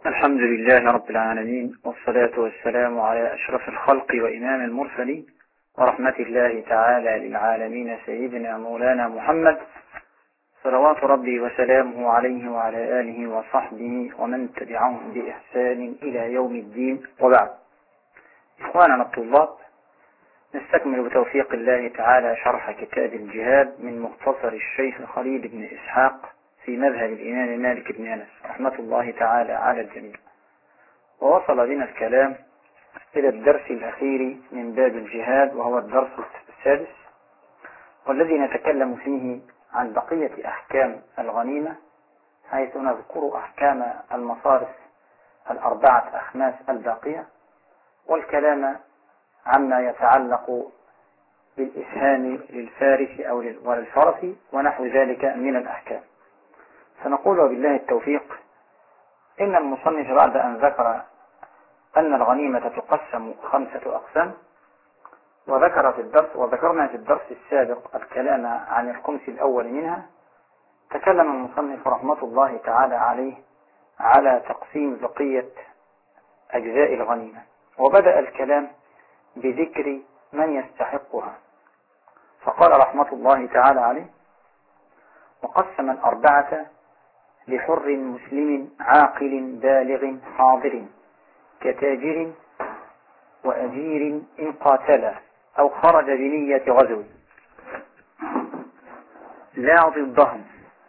الحمد لله رب العالمين، والصلاة والسلام على أشرف الخلق وإمام المرسلين، ورحمة الله تعالى للعالمين سيدنا مولانا محمد، صلوات ربي وسلامه عليه وعلى آله وصحبه ومن تبعهم بإحسان إلى يوم الدين. وبعد، إخواننا الطلاب، نستكمل بتوفيق الله تعالى شرح كتاب الجهاد من مختصر الشيخ خليل بن إسحاق في مذهب الإمام مالك بن أنس رحمة الله تعالى على الجميع. ووصل بنا الكلام إلى الدرس الأخير من باب الجهاد، وهو الدرس السادس، والذي نتكلم فيه عن بقية أحكام الغنيمة، حيث نذكر أحكام المصارف الأربعة أخماس الباقية، والكلام عما يتعلق بالإسهام للفارس أو وللفرس ونحو ذلك من الأحكام. فنقول وبالله التوفيق إن المصنف بعد أن ذكر أن الغنيمة تقسم 5 أقسام، وذكرنا في الدرس السابق الكلام عن الخمس الأول منها، تكلم المصنف رحمة الله تعالى عليه على تقسيم بقية أجزاء الغنيمة، وبدأ الكلام بذكر من يستحقها، فقال رحمة الله تعالى عليه: وقسم الأربعة لحر مسلم عاقل بالغ حاضر كتاجر وأجير إن قاتلا أو خرج بنية غزو لا ضدهم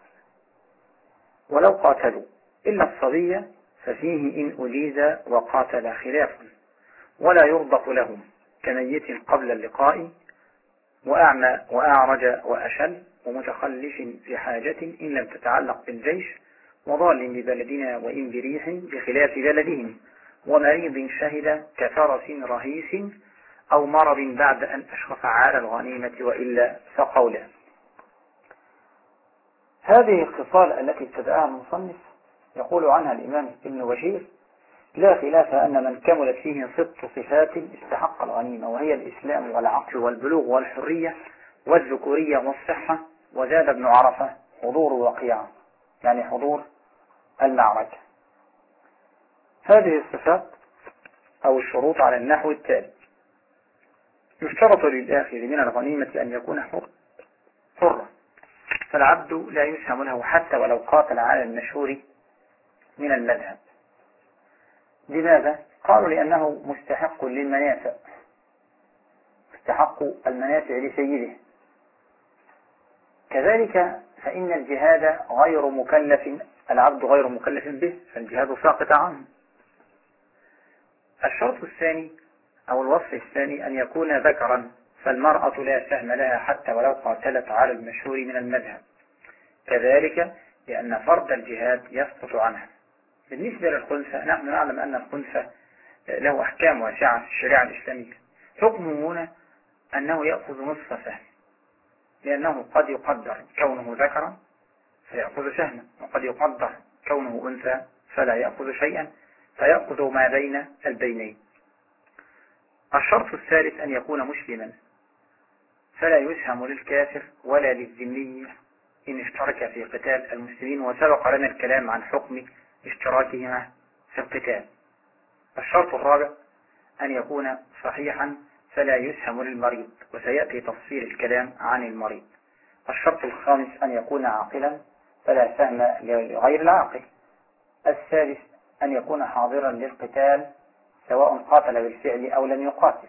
ولو قاتلوا إلا الصبي ففيه إن أجيز وقاتل خلاف، ولا يرضق لهم كميت قبل اللقاء وأعمى وأعرج وأشل ومتخلف لحاجة إن لم تتعلق بالجيش وضال ببلدنا وإن بريح بخلاف بلدهم ومريض شهد كفرس رهيس أو مرض بعد أن أشرف على الغنيمة وإلا فقولا. هذه الخصال التي ابتدأها المصنف يقول عنها الإمام ابن بشير: لا خلاف أن من كملت فيه 6 صفات استحق الغنيمة، وهي الإسلام والعقل والبلوغ والحرية والذكورية والصحة، وزاد ابن عرفة حضور وقيعة، يعني حضور المعركة. هذه الصفات أو الشروط على النحو التالي: يشترط للآخذ من الغنيمة أن يكون حرا، فالعبد لا يسهم له حتى ولو قاتل على المشهور من المذهب. لماذا؟ قالوا لأنه مستحق للمنافع، مستحق المنافع لسيده. كذلك فإن الجهاد غير مكلف، العبد غير مكلف به، فالجهاد ساقط عنه. الشرط الثاني أو الوصف الثاني أن يكون ذكرا، فالمرأة لا سهم لها حتى ولو قاتلت على المشهور من المذهب، كذلك لأن فرض الجهاد يسقط عنها. بالنسبة للخنثى، نحن نعلم أن الخنثى له أحكام واسعة في الشريعة الإسلامية. حكمه هنا أنه يأخذ نصف سهم، لأنه قد يقدر كونه ذكرا فيأخذ سهما، وقد يقدر كونه أنثى فلا يأخذ شيئا، فيأخذ ما بين البينين. الشرط الثالث أن يكون مسلما، فلا يسهم للكافر ولا للذمي إن اشترك في قتال المسلمين، وسبق لنا الكلام عن حكم اشتراكهما في القتال. الشرط الرابع أن يكون صحيحا، فلا يسهم للمريض، وسيأتي تفصيل الكلام عن المريض. الشرط الخامس أن يكون عاقلا، فلا سهم لغير العاقل. السادس أن يكون حاضرا للقتال سواء قاتل بالفعل أو لم يقاتل،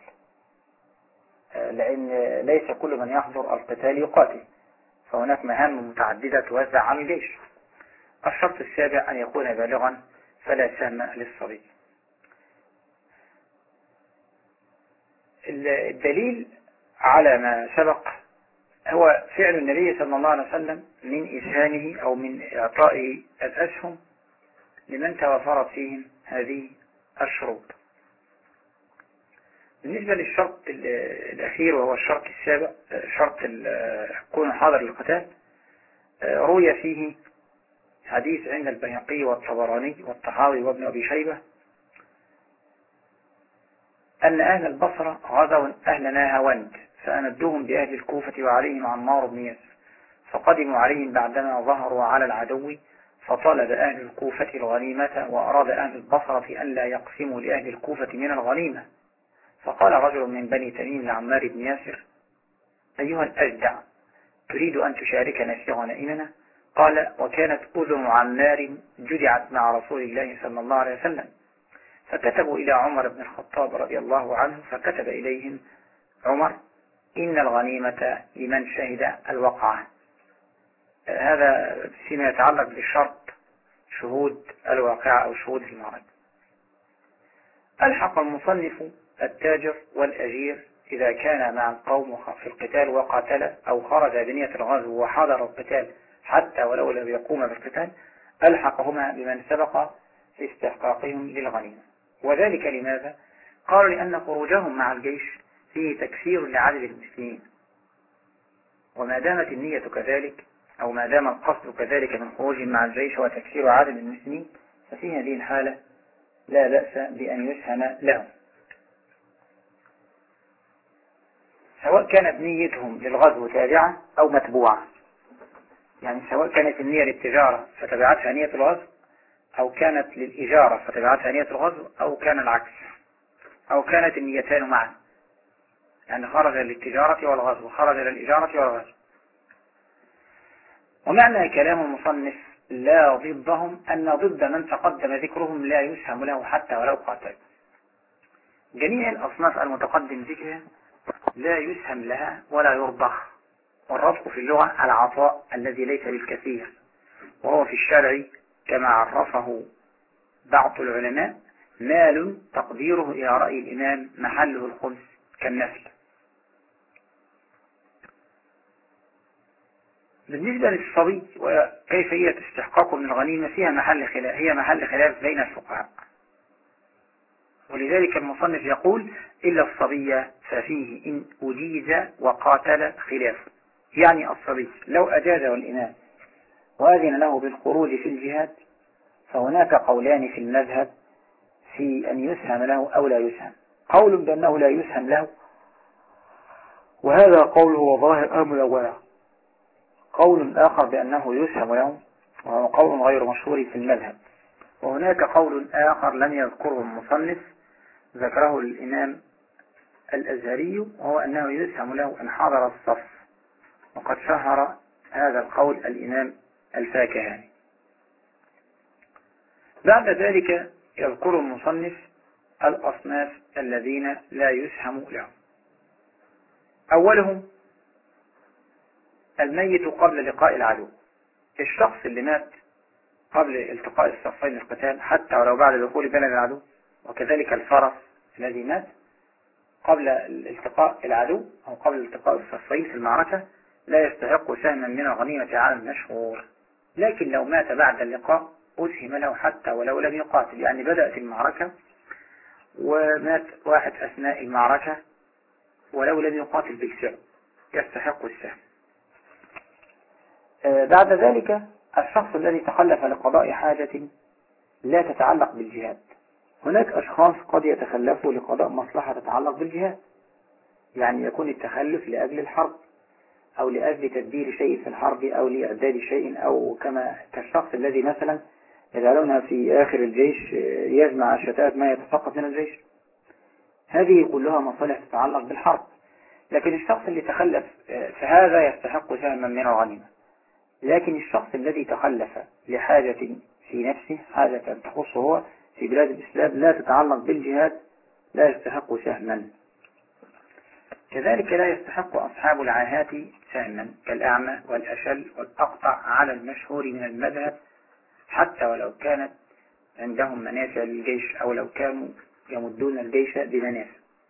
لأن ليس كل من يحضر القتال يقاتل، فهناك مهام متعددة توزع على الجيش. الشرط السابع أن يكون بالغا، فلا سهم للصبي. الدليل على ما سبق هو فعل النبي صلى الله عليه وسلم من إسهامه أو من إعطائه الأسهم لمن توفرت فيهم هذه الشروط. بالنسبة للشرط الأخير وهو الشرط السابع، شرط كون حاضر للقتال، روي فيه حديث عند البيهقي والطبراني والطحاوي وابن أبي شيبة أن أهل البصرة غزوا أهل ناهاوند فأمدوهم بأهل الكوفة وعليهم عمار بن ياسر، فقدموا عليهم بعدما ظهروا على العدو فطلب أهل الكوفة الغنيمة، وأراد أهل البصرة أن لا يقسموا لأهل الكوفة من الغنيمة. فقال رجل من بني تميم لعمار بن ياسر: أيها الأجدع، تريد أن تشاركنا في غنائمنا؟ قال: وكانت أذن عمار جدعت مع رسول الله صلى الله عليه وسلم. فكتبوا إلى عمر بن الخطاب رضي الله عنه، فكتب إليهم عمر: إن الغنيمة لمن شهد الوقعة. هذا فيما يتعلق بشرط شهود الواقعة أو شهود المعركة. ألحق المصنف التاجر والأجير إذا كان مع القوم في القتال وقاتل، أو خرج بنية الغزو وحضر القتال حتى ولو لم يقوم بالقتال، ألحقهما بمن سبق في استحقاقهم للغنيمة. وذلك لماذا؟ قالوا: لأن خروجهم مع الجيش فيه تكسير لعدد المسلمين، وما دامت النية كذلك، أو ما دام القصد كذلك من خروجهم مع الجيش وتكسير عدد المسلمين، ففي هذه الحالة لا بأس بأن يسهم لهم، سواء كانت نيتهم للغزو تابعة أو متبوعة. يعني سواء كانت النية للتجارة فتبعتها نية الغزو، أو كانت للإجارة فتبعتها نية الغزو، أو كان العكس، أو كانت النيتان معا، يعني خرج للتجارة والغزو، خرج للإجارة والغزو. ومعنى كلام المصنف لا ضدهم أن ضد من تقدم ذكرهم لا يسهم له حتى ولو قاتل. جميع الأصناف المتقدم ذكرها لا يسهم لها ولا يرضخ. والرضخ في اللغة العطاء الذي ليس بالكثير، وهو في الشرع كما عرفه بعض العلماء مال تقديره إلى رأي الإمام محله الخمس كالنفل. بالنسبة للصبي وكيفية استحقاقه من الغنيمة فيها محل خلاف بين الفقهاء، ولذلك المصنف يقول: إلا الصبي ففيه إن أجيز وقاتل خلاف. يعني الصبي لو أجازه الإمام وأذن له بالخروج في الجهاد، فهناك قولان في المذهب في أن يسهم له أو لا يسهم. قول بأنه لا يسهم له، وهذا قول هو ظاهر أمر، قول آخر بأنه يسهم له، وهو قول غير مشهور في المذهب. وهناك قول آخر لم يذكره المصنف، ذكره الإمام الأزهري، وهو أنه يسهم له إن حضر الصف، وقد شهر هذا القول الإمام الفاكهاني. بعد ذلك يذكر المصنف الأصناف الذين لا يسهم لهم. أولهم الميت قبل لقاء العدو، الشخص اللي مات قبل التقاء الصفين القتال حتى ولو بعد دخول بلد العدو، وكذلك الفرس الذي مات قبل التقاء العدو أو قبل التقاء الصفين في المعركة لا يستحق سهما من الغنيمة على المشهور. لكن لو مات بعد اللقاء أسهم له حتى ولو لم يقاتل، يعني بدأت المعركة ومات واحد أثناء المعركة ولو لم يقاتل بالفعل يستحق السهم. بعد ذلك الشخص الذي تخلف لقضاء حاجة لا تتعلق بالجهاد. هناك أشخاص قد يتخلفوا لقضاء مصلحة تتعلق بالجهاد، يعني يكون التخلف لأجل الحرب أو لأجل تدبير شيء في الحرب أو لإعداد شيء، أو كالشخص الذي مثلا يجعلونها في آخر الجيش يجمع شتات ما يتساقط من الجيش. هذه كلها مصالح تتعلق بالحرب. لكن الشخص اللي تخلف فهذا يستحق سهما من الغنيمة. لكن الشخص الذي تخلف لحاجة في نفسه، حاجة تخصه هو في بلاد الإسلام لا تتعلق بالجهاد، لا يستحق سهما. كذلك لا يستحق أصحاب العاهات سهما كالأعمى والأشل والأقطع على المشهور من المذهب، حتى ولو كانت عندهم منافع للجيش أو لو كانوا يمدون الجيش بمنافع.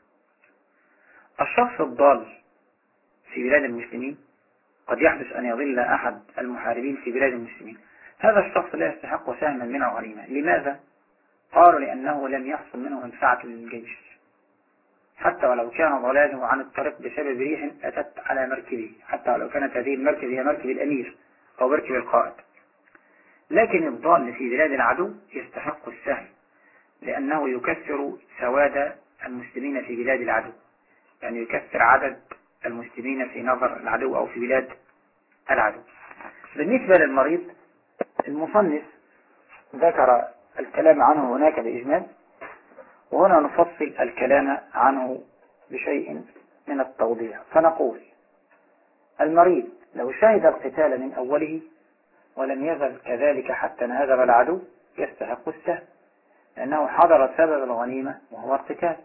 الشخص الضال في بلاد المسلمين قد يحدث أن يضل أحد المحاربين في بلاد المسلمين، هذا الشخص لا يستحق سهما من الغنيمة. لماذا؟ قالوا لأنه لم يحصل منه منفعة للجيش، حتى ولو كان ضلاله عن الطريق بسبب ريح أتت على مركبه، حتى ولو كانت هذه المركب هي مركب الأمير أو مركب القائد. لكن الضال في بلاد العدو يستحق السهم، لأنه يكثر سواد المسلمين في بلاد العدو، يعني يكثر عدد المسلمين في نظر العدو أو في بلاد العدو. بالنسبة للمريض، المصنف ذكر الكلام عنه هناك بإجمال، وهنا نفصل الكلام عنه بشيء من التوضيح. فنقول المريض لو شهد القتال من أوله ولم يزل كذلك حتى انهزم العدو يستحق السهم، لأنه حضر سبب الغنيمة وهو القتال.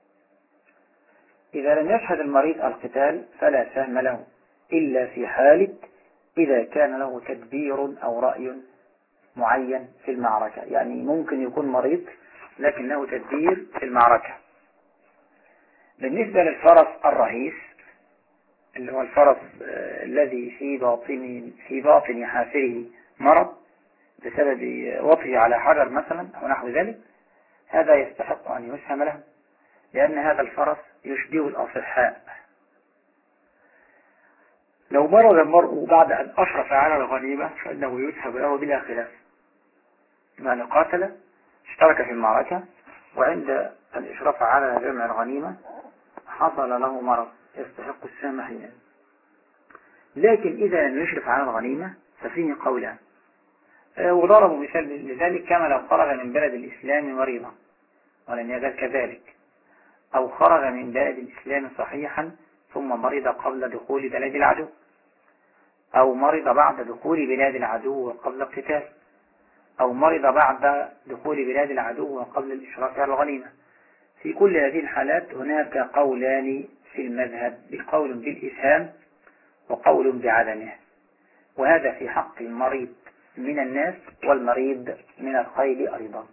إذا لم يشهد المريض القتال فلا سهم له، إلا في حالة إذا كان له تدبير أو رأي معين في المعركة. يعني ممكن يكون مريض لكن له تدبير في المعركة. بالنسبة للفرس الرهيس اللي هو الفرس الذي في باطن حافره مرض بسبب وطئه على حجر مثلا أو نحو ذلك، هذا يستحق أن يسهم له، لأن هذا الفرس يشبه الأصحاء. لو مرض المرء بعد أن أشرف على الغنيمة فإنه يسهم له بلا خلاف، يعني قاتل اشترك في المعركة وعند الإشراف على جمع الغنيمة حصل له مرض يستحق السهم حينئذ. لكن إذا لم يشرف على الغنيمة ففيه قولان، وضربوا مثال لذلك كما لو خرج من بلد الإسلام مريضا ولم يزل كذلك، أو خرج من بلد الإسلام صحيحا ثم مرض قبل دخول بلاد العدو، أو مرض بعد دخول بلاد العدو وقبل القتال، أو مرض بعد دخول بلاد العدو وقبل الإشراف على الغنيمة. في كل هذه الحالات هناك قولان في المذهب، بقول بالإسهام وقول بعدمه، وهذا في حق المريض من الناس والمريض من الخيل أيضا.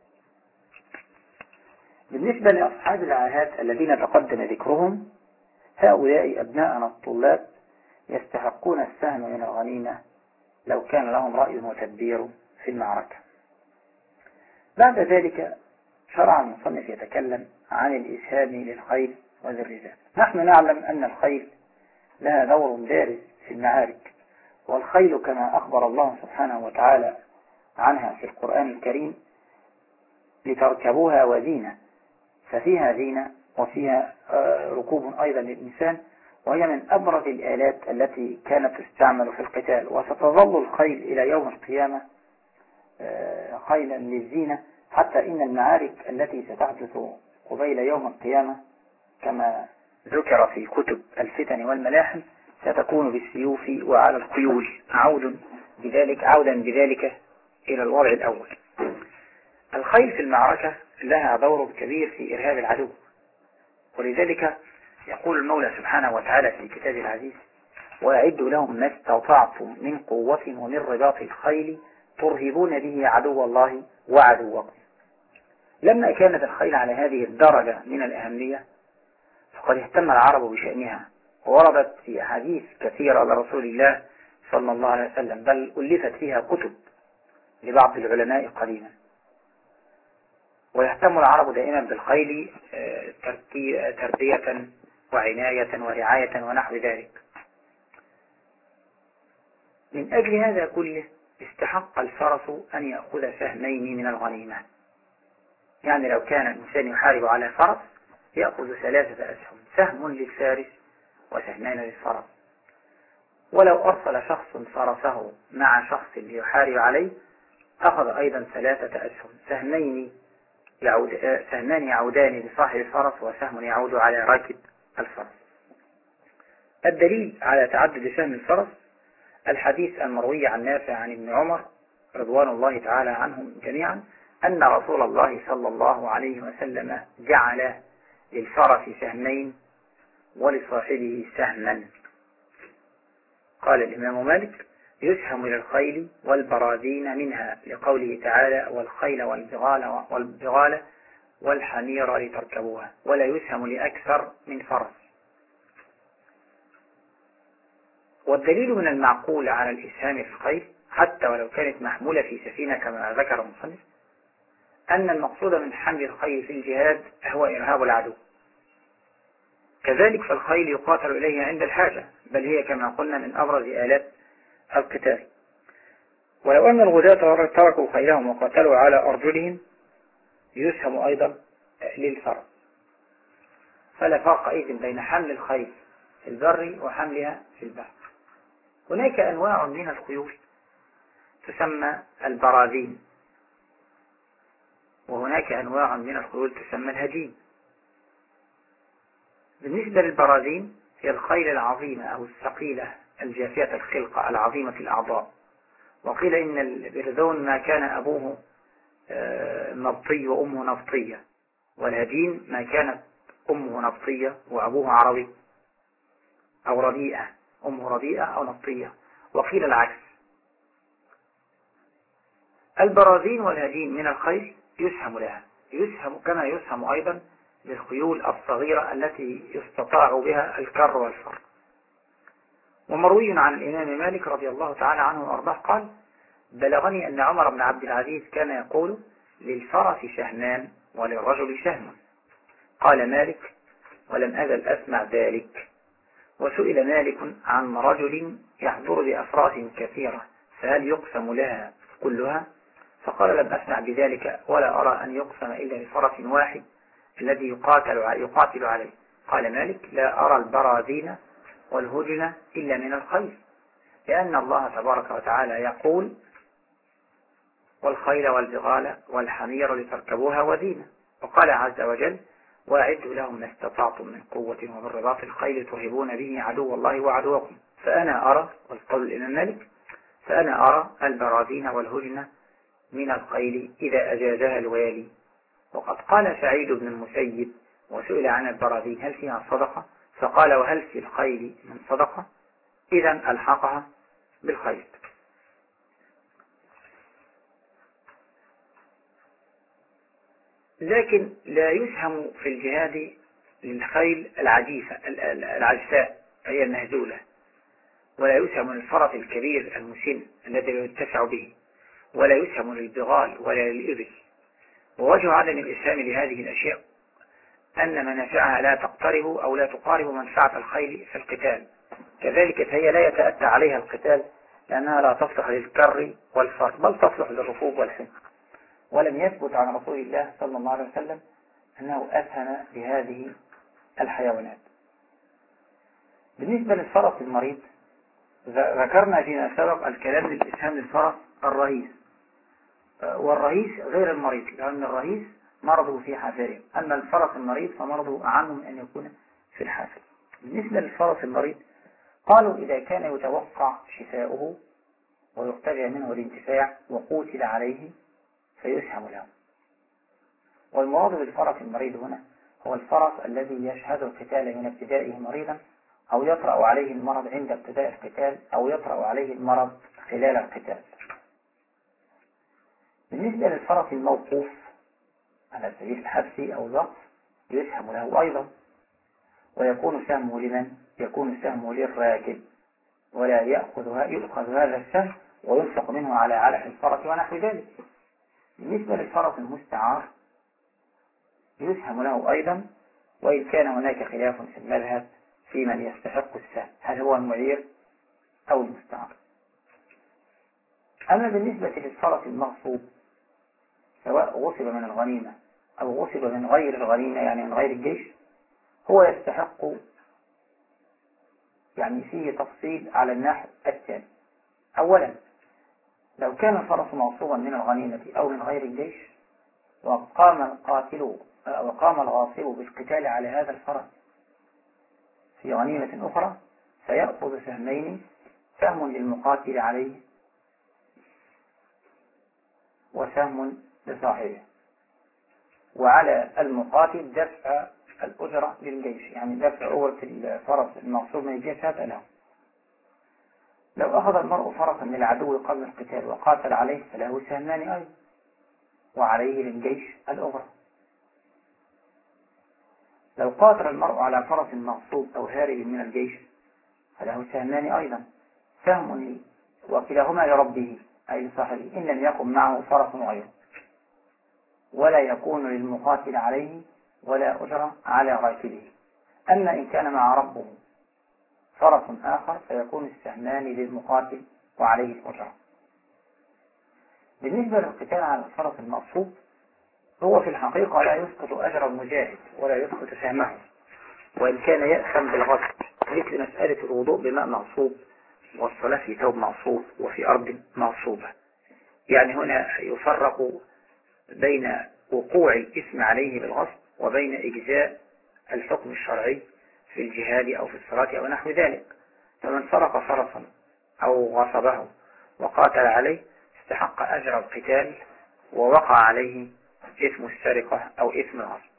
بالنسبة لأصحاب العاهات الذين تقدم ذكرهم، هؤلاء أبناءنا الطلاب يستحقون السهم من الغنيمة لو كان لهم رأي وتدبير في المعركة. بعد ذلك شرع المصنف يتكلم عن الإسهام للخيل وذي الرجال. نحن نعلم أن الخيل لها دور بارز في المعارك، والخيل كما أخبر الله سبحانه وتعالى عنها في القرآن الكريم لتركبوها وزينة، ففيها زينة وفيها ركوب أيضا للإنسان، وهي من أبرز الآلات التي كانت تستعمل في القتال، وستظل الخيل إلى يوم القيامة خيلا للزينة، حتى إن المعارك التي ستحدث قبيل يوم القيامة كما ذكر في كتب الفتن والملاحم ستكون بالسيوف وعلى الخيول، عودا بذلك إلى الوضع الأول. الخيل في المعركة لها دور كبير في إرهاب العدو، ولذلك يقول المولى سبحانه وتعالى في كتاب العزيز: وأعدوا لهم ما استطعتم من قوة ومن رباط الخيل ترهبون به عدو الله وعدوكم. لما كانت الخيل على هذه الدرجة من الأهمية فقد اهتم العرب بشأنها، ووردت في أحاديث كثيرة لرسول الله صلى الله عليه وسلم، بل ألفت فيها كتب لبعض العلماء قديما. ويهتم العرب دائما بالخيل تربية وعناية ورعاية ونحو ذلك. من أجل هذا كله استحق الفرس أن يأخذ سهمين من الغنيمة. يعني لو كان الإنسان يحارب على فرس يأخذ 3 أسهم، سهم للفارس وسهمان للفرس. ولو أرسل شخص فرسه مع شخص ليحارب عليه أخذ أيضا 3 أسهم، سهمان يعودان لصاحب الفرس وسهم يعود على راكب الفرس. الدليل على تعدد سهم الفرس الحديث المروي عن نافع عن ابن عمر رضوان الله تعالى عنهم جميعا أن رسول الله صلى الله عليه وسلم جعل للفرس سهمين ولصاحبه سهما. قال الإمام مالك: يسهم للخيل والبراذين منها، لقوله تعالى: والخيل والبغال والحمير لتركبوها، ولا يسهم لأكثر من فرس. والدليل من المعقول على الإسهام في الخيل حتى ولو كانت محمولة في سفينة كما ذكر المصنف أن المقصود من حمل الخيل في الجهاد هو إرهاب العدو. كذلك فالخيل يقاتل إليه عند الحاجة، بل هي كما قلنا من أبرز آلات القتال. ولو أن الغزاة تركوا خيلهم وقاتلوا على أرجلهم يسهم أيضا للفرس. فلا فرق إذن بين حمل الخيل في البر وحملها في البحر. هناك أنواع من الخيول تسمى البراذين، وهناك أنواع من الخيول تسمى الهجين. بالنسبة للبراذين هي الخيل العظيمة أو الثقيلة الجافية الخلقة العظيمة الأعضاء. وقيل إن البرذون ما كان أبوه نبطي وأمه نبطية، والهجين ما كانت أمه نبطية وأبوه عربي أو رديئة، أمه رديئة أو نبطية، وقيل العكس. البراذين والهجين من الخيل يسهم لها، يسهم كما يسهم أيضا للخيول الصغيرة التي يستطاع بها الكر والفر. ومروي عن الإمام مالك رضي الله تعالى عنه وأرضاه قال: بلغني أن عمر بن عبد العزيز كان يقول: للفرس شهمان وللرجل شهم. قال مالك: ولم أزل أسمع ذلك. وسئل مالك عن رجل يحضر بأفراس كثيرة فهل يقسم لها كلها؟ فقال: لم أسمع بذلك ولا أرى أن يقسم إلا لفرس واحد الذي يقاتل عليه. قال مالك: لا أرى البراذين والهجن إلا من الخيل، لأن الله تبارك وتعالى يقول: والخيل والبغال والحمير لتركبوها وزينة. وقال عز وجل: وأعدوا لهم ما استطعتم من قوة ومن رباط الخيل ترهبون به عدو الله وعدوكم. فأنا أرى، والقول الإمام مالك، فأنا أرى البراذين والهجن من الخيل إذا أجازها الوالي. وقد قال سعيد بن المسيب وسئل عن البراذين هل فيها صدقة؟ فقال: وهل في الخيل من صدقة؟ إذا ألحقها بالخيل. لكن لا يسهم في الجهاد للخيل العجفاء هي المهزولة، ولا يسهم للفرس الكبير المسن الذي لا يتسع به، ولا يسهم للبغال ولا للإبل. ووجه عدم الإسهام لهذه الأشياء أن منافعها لا تقترب أو لا تقارب منفعة الخيل في القتال، كذلك فهي لا يتأتى عليها القتال لأنها لا تصلح للكر والفر، بل تصلح للركوب والحمل. ولم يثبت عن رسول الله صلى الله عليه وسلم أنه أسهم بهذه الحيوانات. بالنسبة للفرس المريض ذكرنا فيما سبق الكلام للإسهام للفرس الرهيس، والرهيس غير المريض، لأن الرهيس مرضه في حافره، أما الفرس المريض فمرضه أعم من أن يكون في الحافر. بالنسبة للفرس المريض قالوا إذا كان يتوقع شفاؤه ويرتجى منه الانتفاع وقوتل عليه فيسهم له. والمراد بالفرس المريض هنا هو الفرس الذي يشهد القتال من ابتدائه مريضا، أو يطرأ عليه المرض عند ابتداء القتال، أو يطرأ عليه المرض خلال القتال. بالنسبة للفرس الموقوف على سبيل الحبس أو الضغط يسهم له أيضا، ويكون سهمه لمن؟ يكون سهمه للراكب، ولا يؤخذ هذا السهم وينفق منه على علف الفرس ونحو ذلك. بالنسبة للفرس المستعار يسهم له أيضا، وإن كان هناك خلاف في المذهب في من يستحق السهم، هل هو المعير أو المستعار. أما بالنسبة للفرس المغصوب سواء غصب من الغنيمة أو غصب من غير الغنيمة، يعني من غير الجيش، هو يستحق، يعني فيه تفصيل على النحو التالي. أولا، لو كان الفرس مغصوبا من الغنيمة أو من غير الجيش وقام الغاصب بالقتال على هذا الفرس في غنيمة أخرى فيأخذ سهمين، سهم للمقاتل عليه وسهم لصاحبه، وعلى المقاتل دفع الأجرة للجيش، يعني دفع أجرة الفرس المغصوب من الجيش هذا له. لو أخذ المرء فرسا للعدو قبل القتال وقاتل عليه فله سهمان أيضا، وعليه للجيش الأجرة. لو قاتل المرء على فرس مغصوب أو هارب من الجيش فله سهمان أيضا، سهم وكلاهما لربه أي لصاحبه إن لم يكن معه فرس غيره، ولا يكون للمقاتل عليه ولا أجرة على راكبه. أما إن كان مع ربه فرس آخر فيكون السهمان للمقاتل وعليه الأجرة. بالنسبة للقتال على الفرس المغصوب هو في الحقيقة لا يسقط أجر المجاهد ولا يسقط سهمه، وإن كان يأثم بالغصب، مثل مسألة الوضوء بماء مغصوب والصلاة في ثوب مغصوب وفي أرض مغصوبة. يعني هنا يفرق بين وقوع الإثم عليه بالغصب وبين إجزاء الحكم الشرعي في الجهاد أو في الصلاة أو نحو ذلك. فمن سرق فرسا أو غصبه وقاتل عليه استحق أجر القتال ووقع عليه إثم السرقة أو إثم الغصب.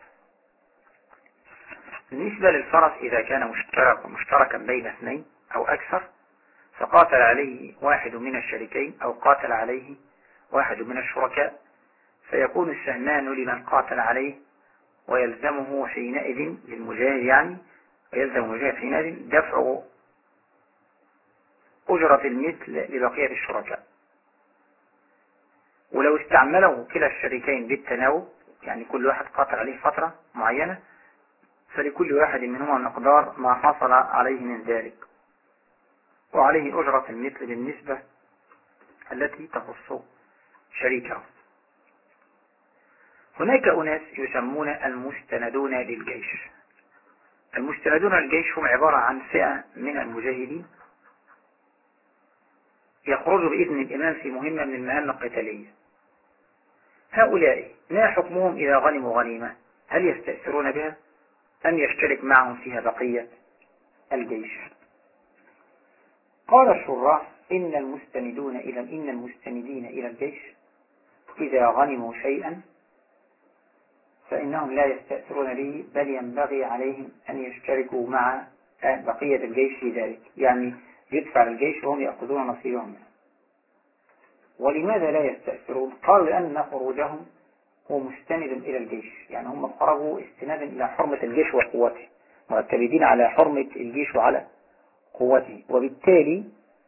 بالنسبة للفرس إذا كان مشتركا بين اثنين أو أكثر فقاتل عليه واحد من الشريكين أو قاتل عليه واحد من الشركاء فيكون السهمان لمن قاتل عليه ويلزمه حينئذ للمجاهد ويلزم المجاهد حينئذ دفع أجرة المثل لبقية الشركاء. ولو استعمله كلا الشريكين بالتناوب كل واحد قاتل عليه فترة معينة فلكل واحد منهما مقدار ما حصل عليه من ذلك وعليه أجرة المثل بالنسبة التي تخص شريكه. هناك أناس يسمون المستندون للجيش. المستندون للجيش هم عبارة عن فئة من المجاهدين يخرجوا بإذن الإمام في مهمة من المهام القتالية. هؤلاء ما حكمهم إذا غنموا غنيمة؟ هل يستأثرون بها أم يشترك معهم فيها بقية الجيش؟ قال الشراح إن المستندين إلى الجيش إذا غنموا شيئا فإنهم لا يستأثرون به بل ينبغي عليهم أن يشتركوا مع بقية الجيش في ذلك، يدفع الجيش وهم يأخذون نصيبهم منه. ولماذا لا يستأثرون؟ قالوا لأن خروجهم هو مستند إلى الجيش، هم خرجوا استنادا إلى حرمة الجيش وقوته، معتمدين على حرمة الجيش وعلى قوته، وبالتالي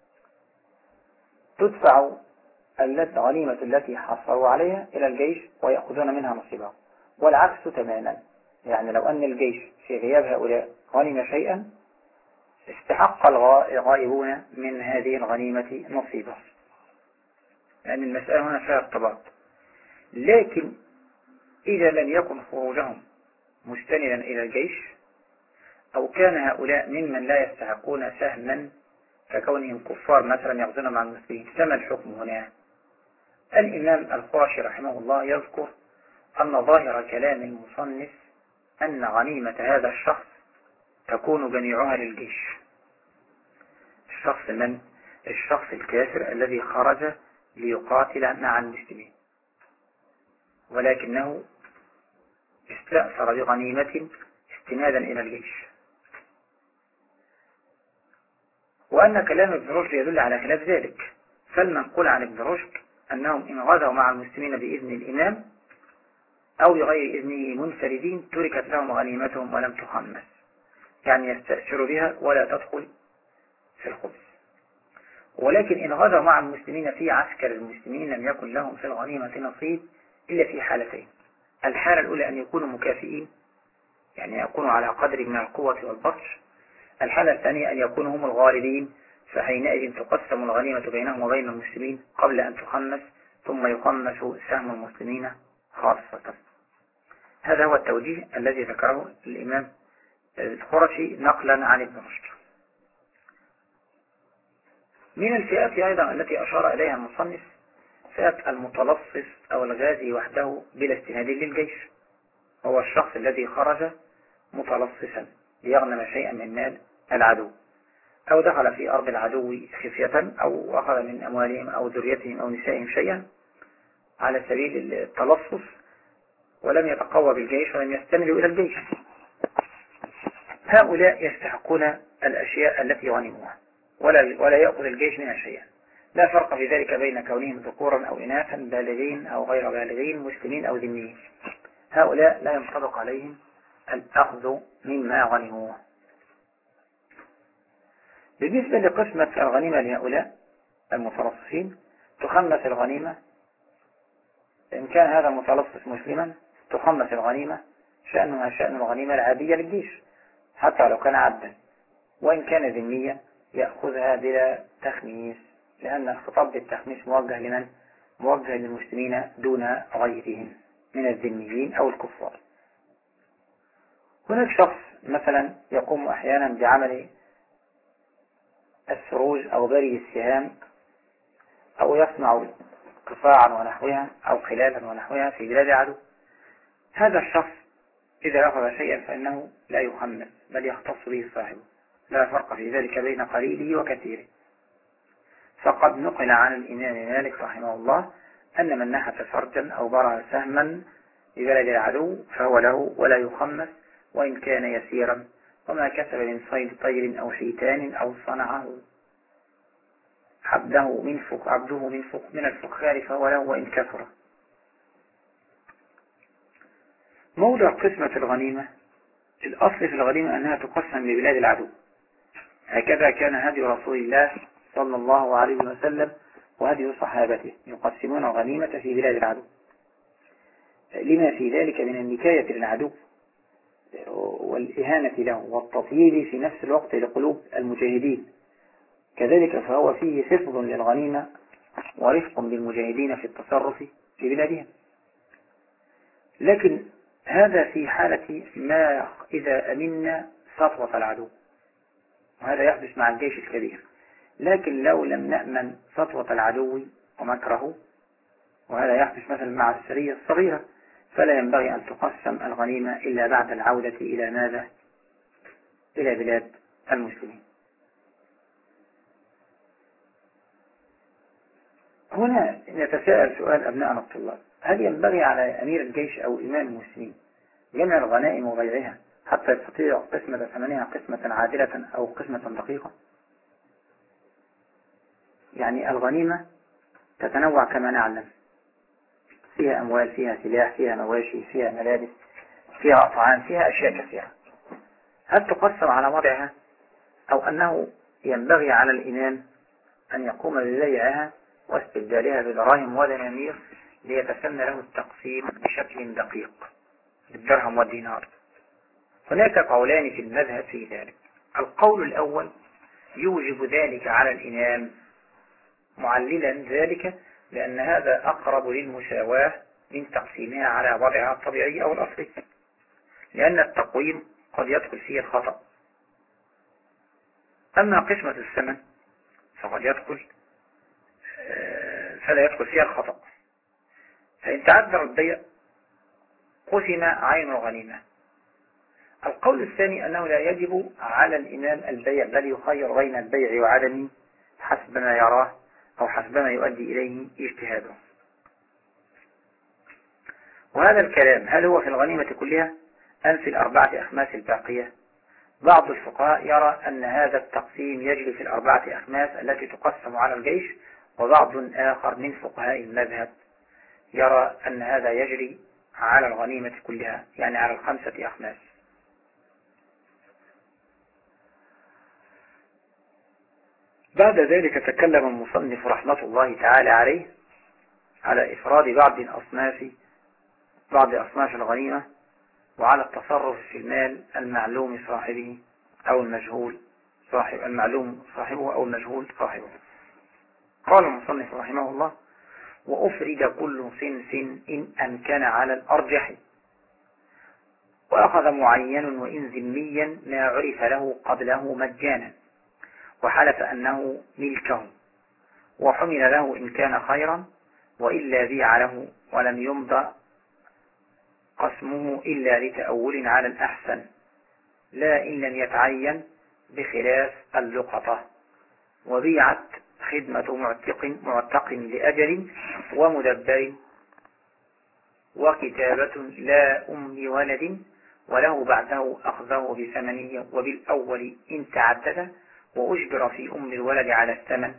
تدفع الغنيمة التي حصلوا عليها إلى الجيش ويأخذون منها نصيبهم. والعكس تماما، لو أن الجيش في غياب هؤلاء غنم شيئا استحق الغائبون من هذه الغنيمة نصيبهم، لأن المسألة هنا فيها ارتباط. لكن إذا لم يكن خروجهم مستندا إلى الجيش أو كان هؤلاء ممن لا يستحقون سهما ككونهم كفار مثلا يغزون مع المسلمين، فما الحكم هنا؟ الإمام القرشي رحمه الله يذكر أن ظاهر كلام المصنف أن غنيمة هذا الشخص تكون جميعها للجيش. الشخص الكافر الذي خرج ليقاتل مع المسلمين ولكنه استأثر بغنيمة استنادا إلى الجيش. وأن كلام ابن رشد يدل على خلاف ذلك، فالمنقول عن ابن رشد أنهم إن غزوا مع المسلمين بإذن الإمام أو بغير إذنه منفردين تركت لهم غنيمتهم ولم تخمس، يستأثر بها ولا تدخل في الخبز. ولكن إن غزوا مع المسلمين في عسكر المسلمين لم يكن لهم في الغنيمة نصيب إلا في حالتين: الحالة الأولى أن يكونوا مكافئين، يكونوا على قدر من القوة والبطش. الحالة الثانية أن يكونوا هم الغالبين، فحينئذ تقسم الغنيمة بينهم وبين المسلمين قبل أن تخمس، ثم يخمس سهم المسلمين خاصة. هذا هو التوجيه الذي ذكره الإمام القرشي نقلا عن ابن رشد. من الفئات أيضا التي أشار إليها المصنف فئة المتلصص أو الغازي وحده بلا استناد للجيش، هو الشخص الذي خرج متلصصا ليغنم شيئا من مال العدو، أو دخل في أرض العدو خفية، أو أخذ من أموالهم أو ذريتهم أو نسائهم شيئا على سبيل التلصص ولم يتقوى بالجيش ولم يستندوا إلى الجيش. هؤلاء يستحقون الأشياء التي غنموها ولا يأخذ الجيش منها شيئا. لا فرق في ذلك بين كونهم ذكورا أو إناثا، بالغين أو غير بالغين، مسلمين أو ذميين. هؤلاء لا ينطبق عليهم الأخذ مما غنموه. بالنسبة لقسمة الغنيمة لهؤلاء المتلصصين تخمس الغنيمة، إن كان هذا المتلصص مسلما تخمس الغنيمة شأنها شأن الغنيمة العادية للجيش حتى لو كان عبدا، وإن كان ذميا يأخذها بلا تخميس، لأن الخطاب بالتخميس موجه لمن؟ موجه للمسلمين دون غيرهم من الذميين أو الكفار. هناك شخص مثلا يقوم أحيانا بعمل السروج أو بري السهام، أو يصنع قفاعا ونحوها أو خلالا ونحوها في بلاد عدو، هذا الشخص إذا أخذ شيئا فإنه لا يخمس بل يختص به صاحبه، لا فرق في ذلك بين قليله وكثيره. فقد نقل عن الإمام مالك رحمه الله أن من نحت فرجا أو برع سهما ببلد العدو فهو له ولا يخمس وإن كان يسيرا، وما كسب من صيد طير أو حيتان أو صنعه عبده من الفخار فهو له وإن كثر. موضع قسمة الغنيمة، الأصل في الغنيمة أنها تقسم ببلاد العدو، هكذا كان هدي رسول الله صلى الله عليه وسلم وهدي صحابته، يقسمون الغنيمة في بلاد العدو لما في ذلك من النكاية للعدو والإهانة له والتطييب في نفس الوقت لقلوب المجاهدين. كذلك فهو فيه حفظ للغنيمة ورفق بالمجاهدين في التصرف في بلادهم. لكن هذا في حالة ما إذا أمنا سطوة العدو، وهذا يحدث مع الجيش الكبير. لكن لو لم نأمن سطوة العدو ومكره، وهذا يحدث مثلا مع السرية الصغيرة، فلا ينبغي أن تقسم الغنيمة إلا بعد العودة إلى ماذا؟ إلى بلاد المسلمين. هنا يتساءل سؤال أبناءنا الطلاب: هل ينبغي على أمير الجيش أو إمام المسلمين جمع الغنائم وبيعها حتى يستطيع قسمة ثمنها قسمة عادلة أو قسمة دقيقة؟ يعني الغنيمة تتنوع كما نعلم، فيها أموال، فيها سلاح، فيها مواشي، فيها ملابس، فيها أطعام، فيها أشياء كثيرة. هل تقسم على وضعها أو أنه ينبغي على الإمام أن يقوم ببيعها واستبدالها بدراهم ودنانير ليتسنى له التقسيم بشكل دقيق بالدرهم والدينار؟ هناك قولان في المذهب في ذلك. القول الأول يوجب ذلك على الإمام، معللا ذلك لأن هذا أقرب للمساواة من تقسيمها على وضعها الطبيعي أو الأصلي، لأن التقويم قد يدخل فيه الخطأ. أما قسمة الثمن فلا يدخل فيها الخطأ. فإن تعذر البيع قسم عين الغنيمة. القول الثاني أنه لا يجب على الإمام البيع، بل يخير بين البيع وعدمه حسب ما يراه أو حسب ما يؤدي إليه اجتهاده. وهذا الكلام هل هو في الغنيمة كلها أم في الأربعة أخماس الباقية؟ بعض الفقهاء يرى أن هذا التقسيم يجري في الأربعة أخماس التي تقسم على الجيش، وبعض آخر من فقهاء المذهب يرى أن هذا يجري على الغنيمة كلها، يعني على الخمسة أخماس. بعد ذلك تكلم المصنف رحمة الله تعالى عليه على إفراد بعض أصناف الغنيمة، وعلى التصرف في المال المعلوم صاحبه أو المجهول المعلوم صاحبه أو المجهول صاحبه. قال المصنف رحمه الله: وأفرد كل صنف إن أمكن على الأرجح، وأخذ معين وإن ذميا ما عرف له قبله مجانا، وحلف أنه ملكه، وحمل له إن كان خيرا، وإلا بيع له ولم يمضى قسمه إلا لتأول على الأحسن، لا إن لم يتعين بخلاف اللقطة. وبيعت خدمة معتق لأجل ومدبر، وكتابة لا أم ولد، وله بعده أخذه بثمنه وبالأول إن تعدد، وأجبر في أم الولد على الثمن،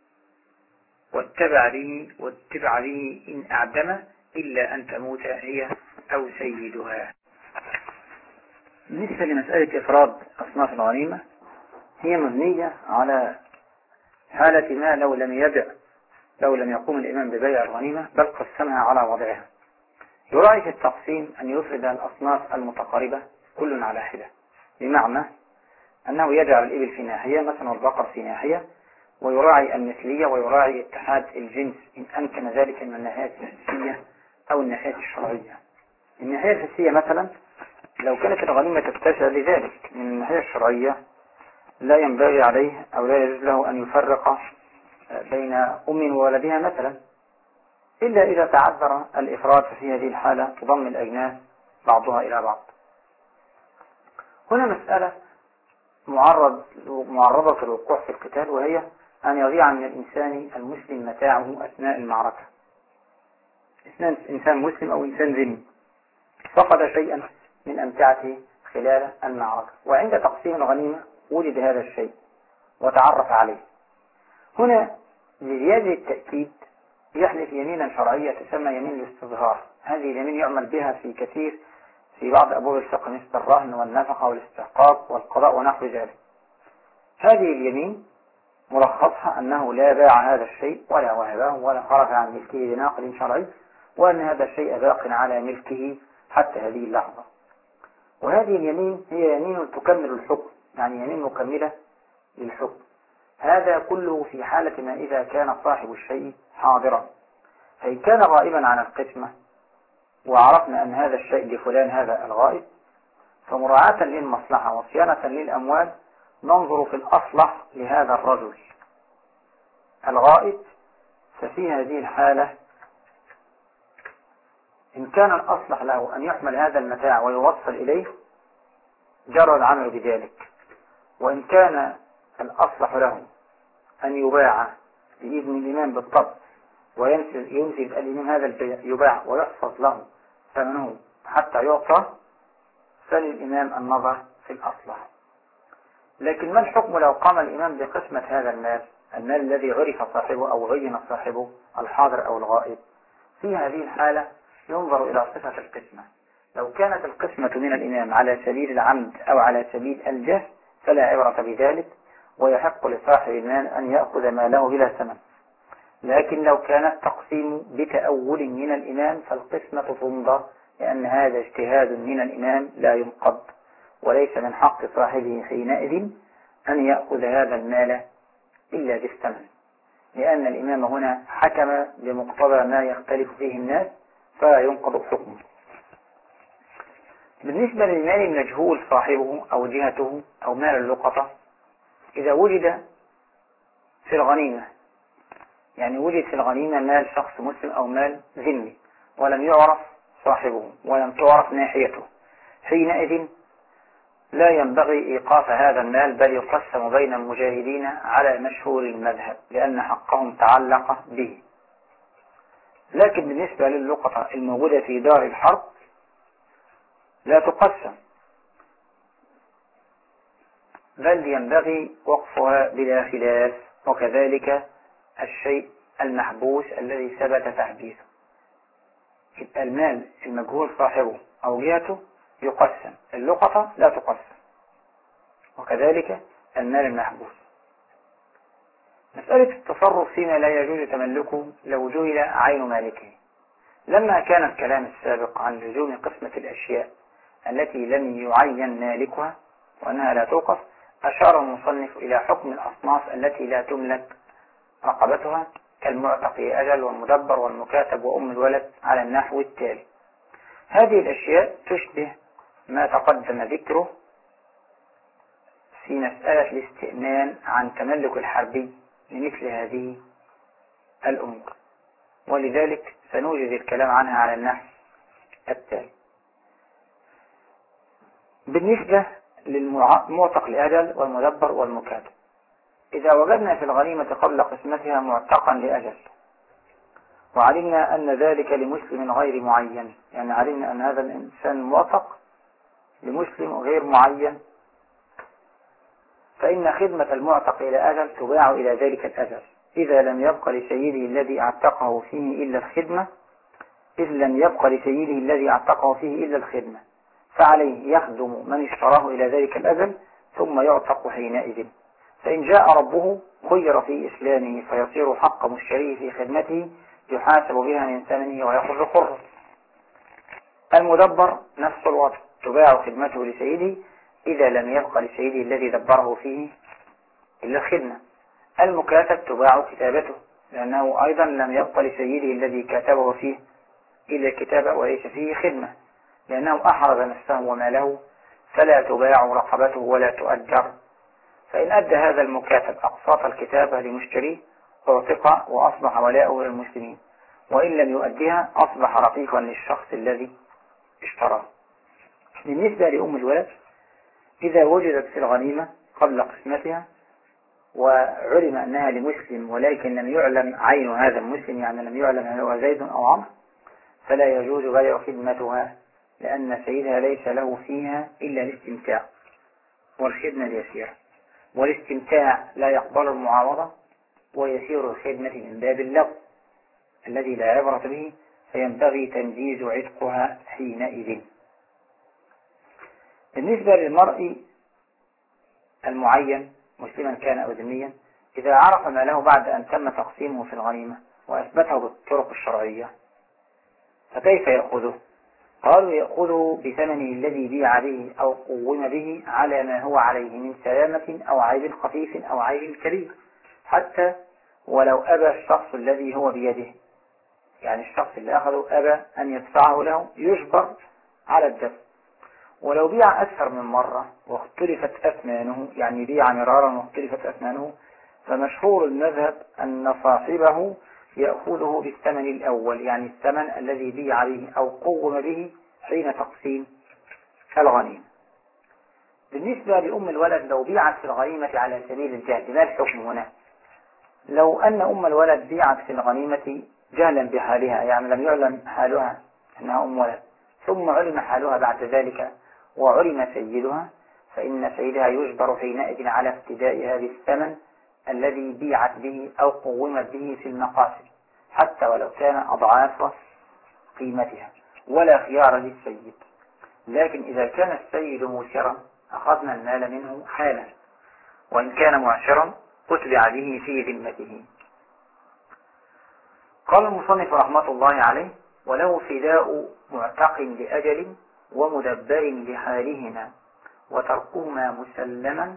واتبع به إن أعدم، إلا أن تموت هي أو سيدها. بالنسبة لمسألة إفراد أصناف الغنيمة، هي مبنية على حالة ما لو لم يقوم الإمام ببيع الغنيمة بل قسمها على وضعها. يراعي في التقسيم أن يفرد الأصناف المتقاربة كل على حدة، بمعنى أنه يجعل الإبل في ناحية مثلا والبقر في ناحية، ويراعي المثلية ويراعي اتحاد الجنس إن أمكن ذلك من الناحية الحسية أو الناحية الشرعية. الناحية الحسية مثلا لو كانت الغنيمة تتسع لذلك، من الناحية الشرعية لا ينبغي عليه أو لا يجوز له أن يفرق بين أم وولدها مثلا، إلا إذا تعذر الإفراد، ففي هذه الحالة تضم الأجناس بعضها إلى بعض. هنا مسألة معرضة للوقوع في القتال، وهي أن يضيع من الإنسان المسلم متاعه أثناء المعركة. إنسان مسلم أو إنسان ذمي فقد شيئا من أمتعته خلال المعركة، وعند تقسيم الغنيمة وجد هذا الشيء وتعرف عليه. هنا لزيادة التأكيد يحلف يمينا شرعية تسمى يمين الاستظهار. هذه اليمين يعمل بها في كثير في بعض أبواب الفقه مثل الرهن والنفقة والاستحقاق والقضاء ونحو ذلك. هذه اليمين ملخصها أنه لا باع هذا الشيء ولا وهبه ولا خرج عن ملكه بناقل شرعي، وأن هذا الشيء باق على ملكه حتى هذه اللحظة. وهذه اليمين هي يمين تكمل الحكم، يعني يمين مكملة للحكم. هذا كله في حالة ما إذا كان صاحب الشيء حاضرا، فإن كان غائبا عن القسمة وعرفنا أن هذا الشيء لفلان هذا الغائب، فمراعاة للمصلحة وصيانة للأموال ننظر في الأصلح لهذا الرجل الغائب. ففي هذه الحالة إن كان الأصلح له أن يحمل هذا المتاع ويوصل إليه جرى العمل بذلك، وإن كان الأصلح له أن يباع بإذن الإمام بالطبع وينزل الإمام هذا البيع يباع ويحفظ له ثمنه حتى يعطى، فللإمام النظر في الأصلح. لكن ما الحكم لو قام الإمام بقسمة هذا المال الذي عرف صاحبه أو عين صاحبه الحاضر أو الغائب؟ في هذه الحالة ينظر إلى صفة القسمة. لو كانت القسمة من الإمام على سبيل العمد أو على سبيل الجهل فلا عبرة بذلك، ويحق لصاحب المال أن يأخذ ماله بلا ثمن. لكن لو كان التقسيم بتأول من الإمام فالقسمة تنظر، لأن هذا اجتهاد من الإمام لا ينقض، وليس من حق صاحبه حينئذ أن يأخذ هذا المال إلا بالثمن، لأن الإمام هنا حكم بمقتضى ما يختلف فيه الناس فلا ينقض حكمه. بالنسبة للمال المجهول صاحبه أو جهته أو مال اللقطة، إذا وجد في الغنيمة، يعني وجد في الغنيمة مال شخص مسلم أو مال ذمي ولم يعرف صاحبه ولم تعرف ناحيته، حينئذ لا ينبغي إيقاف هذا المال، بل يقسم بين المجاهدين على مشهور المذهب لأن حقهم تعلق به. لكن بالنسبة للقطة الموجودة في دار الحرب لا تقسم، بل ينبغي وقفها بلا خلاف. وكذلك الشيء المحبوس الذي ثبت تحديثه، المال المجهول صاحبه أو جهته يقسم، اللقطة لا تقسم، وكذلك المال المحبوس. مسألة التصرف فيما لا يجوز تملكه لو جهل عين مالكه. لما كان الكلام السابق عن لزوم قسمة الأشياء التي لم يعين مالكها وأنها لا توقف، أشار المصنف إلى حكم الأصناف التي لا تملك رقبتها كالمعتق أجل والمدبر والمكاتب وأم الولد على النحو التالي. هذه الأشياء تشبه ما تقدم ذكره في مسألة الاستئمان عن تملك الحربي لمثل هذه الأمور، ولذلك سنوجد الكلام عنها على النحو التالي. بالنسبة للمعتق لأجل والمدبر والمكاتب، إذا وجدنا في الغنيمة قبل قسمتها معتقا لأجل وعلمنا أن ذلك لمسلم غير معين، يعني علمنا أن هذا الإنسان معتق لمسلم غير معين، فإن خدمة المعتق إلى أجل تباع إلى ذلك الأجل إذا لم يبق لسيده الذي اعتقه فيه إلا الخدمة، فعليه يخدم من اشتراه إلى ذلك الأجل ثم يعتق حينئذ. فإن جاء ربه خير في إسلامه فيصير حق مشتريه في خدمته يحاسب بها من ثمنه ويأخذ حره. المدبر نفس الوضع، تباع خدمته لسيده إذا لم يبق لسيده الذي دبره فيه إلا الخدمة. المكاتب تباع كتابته لأنه أيضا لم يبق لسيده الذي كاتبه فيه إلا الكتابة وليس فيه خدمة، لأنه أحرز نفسه وماله فلا تباع رقبته ولا تؤجر. فإن أدى هذا المكاتب أقساط الكتابة لمشتريه اعتق وأصبح ولاؤه للمسلمين، وإن لم يؤديها أصبح رقيقا للشخص الذي اشتراه. بالنسبة لأم الولد إذا وجدت في الغنيمة قبل قسمتها وعلم أنها لمسلم ولكن لم يعلم عين هذا المسلم، يعني لم يعلم هل هو زيد أو عمرو، فلا يجوز بيع خدمتها، لأن سيدها ليس له فيها إلا الاستمتاع والخدمة اليسيرة، والاستمتاع لا يقبل المعاوضة، ويسير الخدمة من باب اللغو الذي لا عبرة به، فينبغي تنجيز عتقها حينئذ. بالنسبة للمرء المعين مسلما كان أو ذميا، إذا عرف ما له بعد أن تم تقسيمه في الغنيمة وأثبته بالطرق الشرعية فكيف يأخذه؟ قالوا يأخذه بثمنه الذي بيع به أو قوم به على ما هو عليه من سلامة أو عيب خفيف أو عيب كبير، حتى ولو أبى الشخص الذي هو بيده، يعني الشخص اللي أخذه أبى أن يدفعه له يجبر على الدفع. ولو بيع أكثر من مرة واختلفت أثمانه، يعني بيع مرارا واختلفت أثمانه، فمشهور المذهب أن صاحبه يأخذه بالثمن الأول، يعني الثمن الذي بيع به أو قوم به حين تقسيم الغنيمة. بالنسبة لأم الولد لو بيعت في الغنيمة على سبيل الجهل، ما الحكم هنا؟ لو أن أم الولد بيعت في الغنيمة جهلا بحالها، يعني لم يعلم حالها أنها أم ولد، ثم علم حالها بعد ذلك وعلم سيدها، فإن سيدها يجبر حينئذ على ابتداء هذا الثمن الذي بيعت به أو قومت به في المقاصد، حتى ولو كان أضعاف قيمتها، ولا خيار للسيد. لكن إذا كان السيد موسرا أخذنا المال منه حالا، وإن كان معسرا أتبع به في ذمته. قال المصنف رحمة الله عليه: وله فداء معتق لأجل ومدبر لحالهما، وتركهما مسلما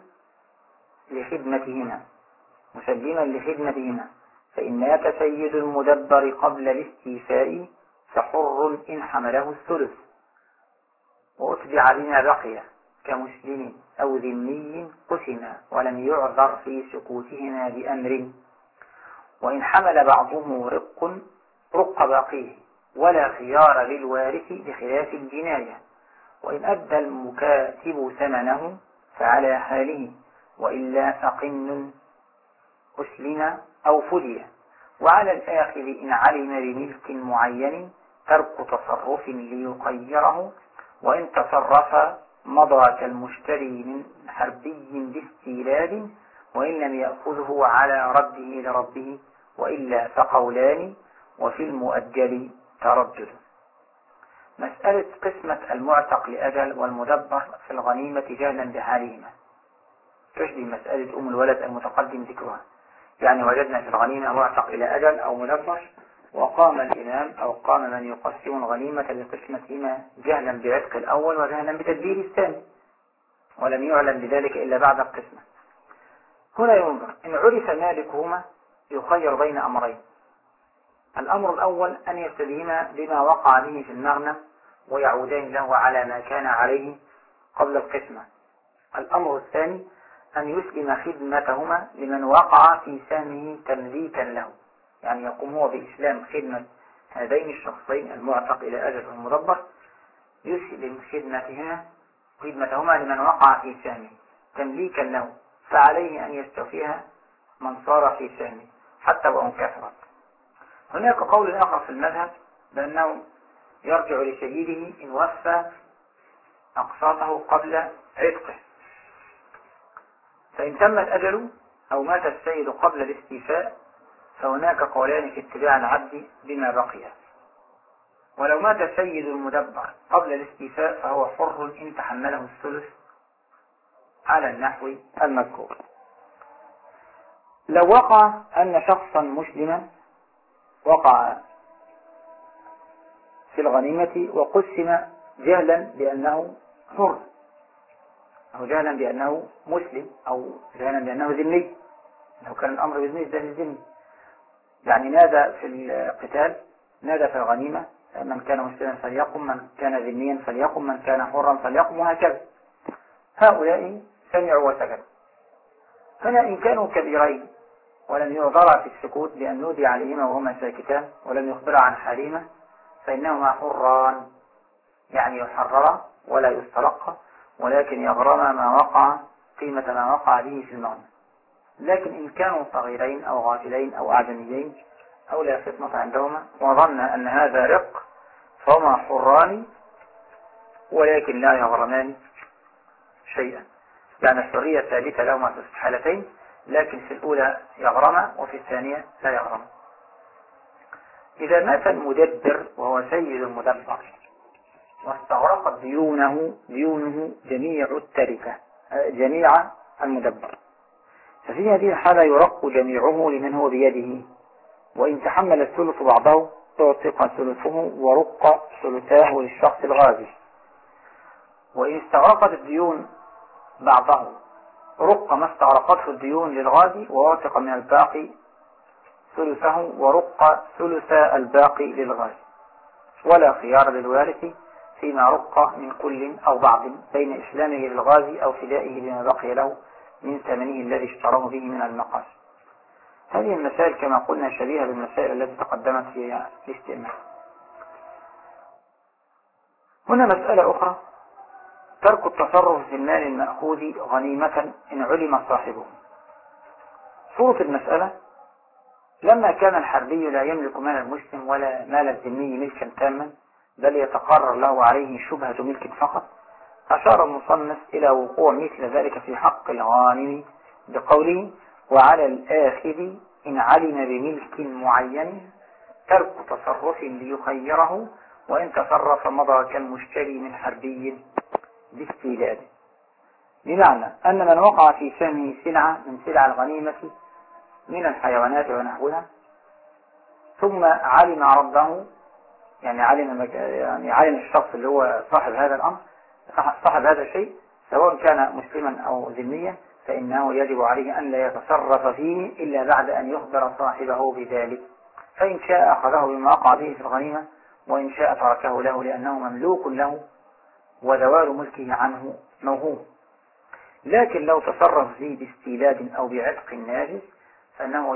لخدمتهما، فإن مات سيد المدبر قبل الاستيفاء فحر إن حمله الثلث، وأتبع بما بقي كمسلم أو ذمي قسما ولم يعذر في سكوتهما بأمر، وإن حمل بعضهم رق باقيه، ولا خيار للوارث بخلاف الجناية، وإن أدى المكاتب ثمنه فعلى حاله، وإلا فقن أسلم أو فدي. وعلى الآخر إن علم بملك معين ترك تصرف ليقيره، وإن تصرف مضى كالمشتري من حربي باستيلاد، وإن لم يأخذه على رده لربه، وإلا فقولان، وفي المؤجل تردد. مسألة قسمة المعتق لأجل والمدبر في الغنيمة جهلا بحالهما تشبه مسألة أم الولد المتقدم ذكرها، يعني وجدنا في الغنيمة معتق إلى أجل أو مدبر، وقام الإمام أو قام من يقسم الغنيمة بقسمتهما جهلا بعتق الأول وجهلا بتدبير الثاني، ولم يعلم بذلك إلا بعد القسمة. هنا ينظر إن عرف مالكهما يخير بين أمرين: الأمر الأول أن يستديما بما وقع به في المغنم ويعودان له على ما كان عليه قبل القسمة. الأمر الثاني أن يسلم خدمتهما لمن وقع في سهمه تمليكا له، يعني يقوم هو بإسلام خدمة هذين الشخصين المعتق إلى أجل والمدبر، يسلم خدمتهما لمن وقع في سهمه تمليكا له، فعليه أن يستوفيها من صار في سهمه حتى وإن كثرت. هناك قول آخر في المذهب بأنه يرجع لسيده إن وفى أقساطه قبل عتقه، فإن تمت أجله أو مات السيد قبل الاستيفاء فهناك قولان في اتباع العبد بما بقي. ولو مات السيد المدبر قبل الاستيفاء فهو حر إن تحمله الثلث على النحو المذكور. لو وقع أن شخصا مسلما وقع في الغنيمة وقسم جهلا بأنه حر، أو جهلا بأنه مسلم، أو جهلا بأنه ذمي، لو كان الأمر بالنسبة للذمي، يعني نادى في القتال، نادى في الغنيمة من كان مسلما فليقم، من كان ذميا فليقم، من كان حرا فليقم، وهكذا. هؤلاء سمعوا وسكتوا. هنا إن كانوا كبيرين ولم يعذرا في السكوت بأن نودي عليهما وهما ساكتان ولم يخبرا عن حالهما فإنهما حران، يعني يحرر ولا يسترق، ولكن يغرم ما وقع قيمة ما وقع به في المغنم. لكن إن كانوا صغيرين أو غافلين أو أعجميين أو لا فطنة عندهما وظن أن هذا رق فهما حران ولكن لا يغرمان شيئا، يعني الحرية ثابتة لهما في الحالتين، لكن في الأولى يغرم وفي الثانية لا يغرم. إذا مات المدبر وهو سيد المدبر واستغرقت ديونه جميع التركة جميع المدبر، ففي هذه الحالة يرق جميعه لمن هو بيده، وإن تحمل الثلث بعضه تعتق ثلثه ورق ثلثاه للشخص الغازي. وإن استغرقت الديون بعضه رق ما استغرقته الديون للغازي ووثق من الباقي ثلثه ورق ثلث الباقي للغازي، ولا خيار للوارث فيما رق من كل أو بعض بين إسلامه للغازي أو فدائه بما بقي له من ثمنه الذي اشتراه به من المقاصد. هذه المسائل كما قلنا شبيهة بالمسائل التي تقدمت في الاستئناف. هنا مسألة أخرى: ترك التصرف في المال المأخوذ غنيمة إن علم صاحبه. صورة المسألة: لما كان الحربي لا يملك مال المسلم ولا مال الذمي ملكا تاما، بل يتقرر له عليه شبهة ملك فقط، أشار المصنف إلى وقوع مثل ذلك في حق الغانم بقوله: وعلى الآخذ إن علم بملك معين ترك تصرف ليخيره، وإن تصرف مضى كالمشتري من حربي باستيلاده. بمعنى أن من وقع في سهمه سلعة من سلع الغنيمة من الحيوانات ونحوها ثم علم ربه، يعني علم الشخص اللي هو صاحب هذا الأمر صاحب هذا الشيء سواء كان مسلما أو ذميا، فإنه يجب عليه أن لا يتصرف فيه إلا بعد أن يخبر صاحبه بذلك، فإن شاء أخذه بما وقع به في الغنيمة، وإن شاء تركه له لأنه مملوك له وزوال ملكه عنه موهوب. لكن لو تصرف فيه باستيلاد أو بعتق ناجس فإنه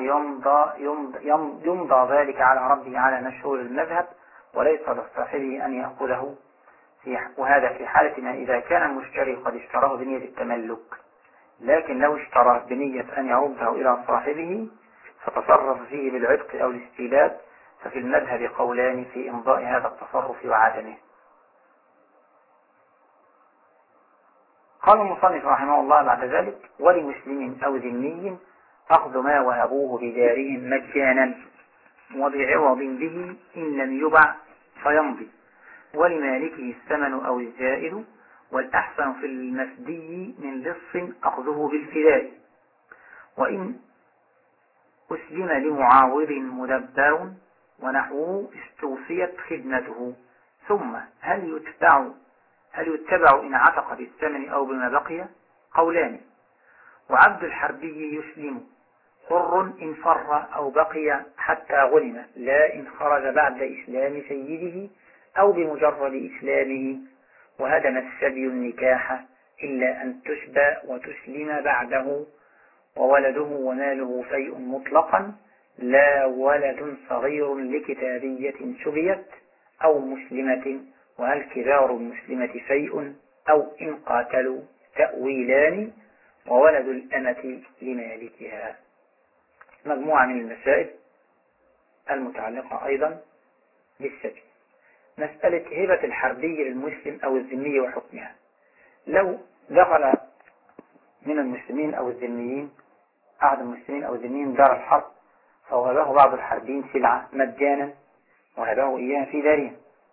يمضى ذلك على ربه على مشهور المذهب، وليس لصاحبه أن يأخذه وهذا في حالة ما إذا كان المشتري قد اشتراه بنية التملك. لكن لو اشتراه بنية أن يرده إلى صاحبه فتصرف فيه بالعتق أو الاستيلاد، ففي المذهب قولان في إمضاء هذا التصرف وعدمه. قال المصنف رحمه الله بعد ذلك: ولمسلم أو ذمي أخذ ما وهبوه بدارهم مجانا وبعوض به إن لم يبع فيمضي، ولمالكه الثمن أو الزائد، والأحسن في المفدي من لص أخذه بالفداء. وإن أسلم لمعاوض مدبر ونحوه استوفيت خدمته، ثم هل يتبع إن عتق بالثمن أو بما بقي؟ قولان: وعبد الحربي يسلم حر إن فر أو بقي حتى غنم، لا إن خرج بعد إسلام سيده أو بمجرد إسلامه، وهدم السبي النكاح إلا أن تشبى وتسلم بعده، وولده وماله فيء مطلقا لا ولد صغير لكتابية شبيت أو مسلمة، وهل كبار المسلمة فيء أو إن قاتلوا تأويلان، وولد الأمة لمالكها. مجموعة من المسائل المتعلقة أيضا بالسبي. مسألة هبة الحربي للمسلم أو الذمي وحكمها: لو دخل من المسلمين أو الذميين أحد المسلمين أو الذميين دار الحرب فوهبه بعض الحربيين سلعة مجانا وهبه إياها في دارهم،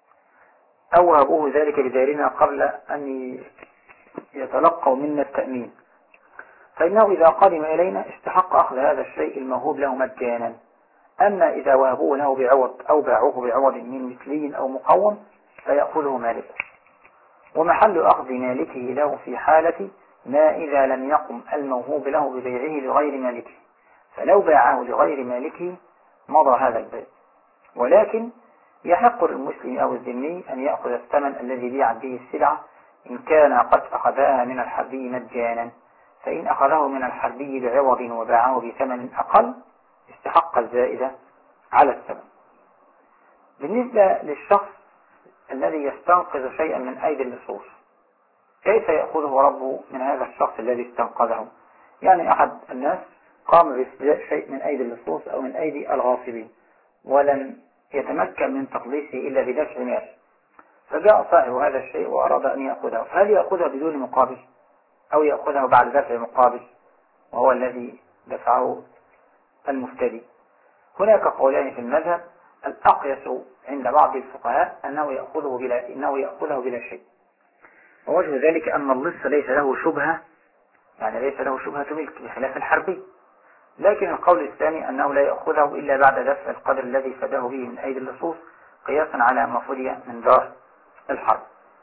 أو وهبوه ذلك بدارنا قبل أن يتلقوا منا التأمين، فإنه إذا قدم إلينا استحق أخذ هذا الشيء الموهوب له مجانا. أما إذا وهبوه له بعوض أو باعوه بعوض من مثلي أو مقوم فيأخذه مالكه، ومحل أخذ مالكه له في حالة ما إذا لم يقم الموهوب له ببيعه لغير مالكه، فلو باعه لغير مالكه مضى هذا البيع. ولكن يحق للمسلم أو الذمي أن يأخذ الثمن الذي بيعت به السلعة إن كان قد أخذها من الحربي مجانا، فإن أخذه من الحربي بعوض وباعه بثمن أقل استحق الزائدة على الثمن. بالنسبة للشخص الذي يستنقذ شيئا من أيدي اللصوص، كيف يأخذه ربه من هذا الشخص الذي استنقذه؟ يعني أحد الناس قام باستيلاء شيء من أيدي اللصوص أو من أيدي الغاصبين ولم يتمكن من تخليصه إلا بدفع مال، فجاء صاحب هذا الشيء وأراد أن يأخذه، فهل يأخذه بدون مقابل أو يأخذه بعد دفع مقابل وهو الذي دفعه المفتدي؟ هناك قولان في المذهب. الأقيس عند بعض الفقهاء أنه يأخذه بلا شيء، ووجه ذلك أن اللص ليس له شبهة، يعني ليس له شبهة ملك بخلاف الحربي. لكن القول الثاني أنه لا يأخذه إلا بعد دفع القدر الذي فداه به من أيدي اللصوص قياسا على ما فدي من دار الحرب.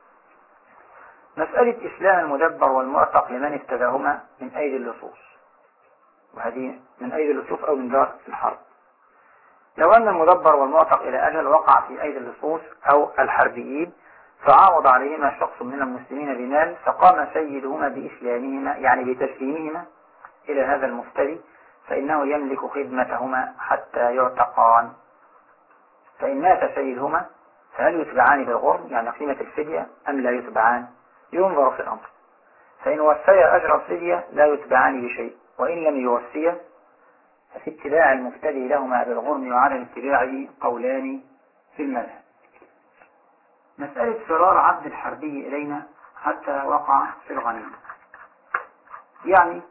مسألة إسلام المدبر والمعتق لمن افتداهما من أيدي اللصوص، وهذه من أيدي اللصوص أو من دار الحرب. لو أن المدبر والمعتق إلى أجل وقع في أيدي اللصوص أو الحربيين فعاوض عليهما شخص من المسلمين بمال، فقام سيدهما بإسلامهما يعني بتسليمهما إلى هذا المفتري، فإنه يملك خدمتهما حتى يعتقان. فإن مات سيدهما فهل يتبعان بالغرم يعني قيمة الفدية أم لا يتبعان؟ ينظر في الأمر، فإن وفيا أجر الفدية لا يتبعان بشيء، وإن لم يوفيا ففي اتباع المفتدي لهما بالغرم وعدم اتباعه قولان في المذهب. مسألة فرار عبد الحربي إلينا حتى وقع في الغنيمة، يعني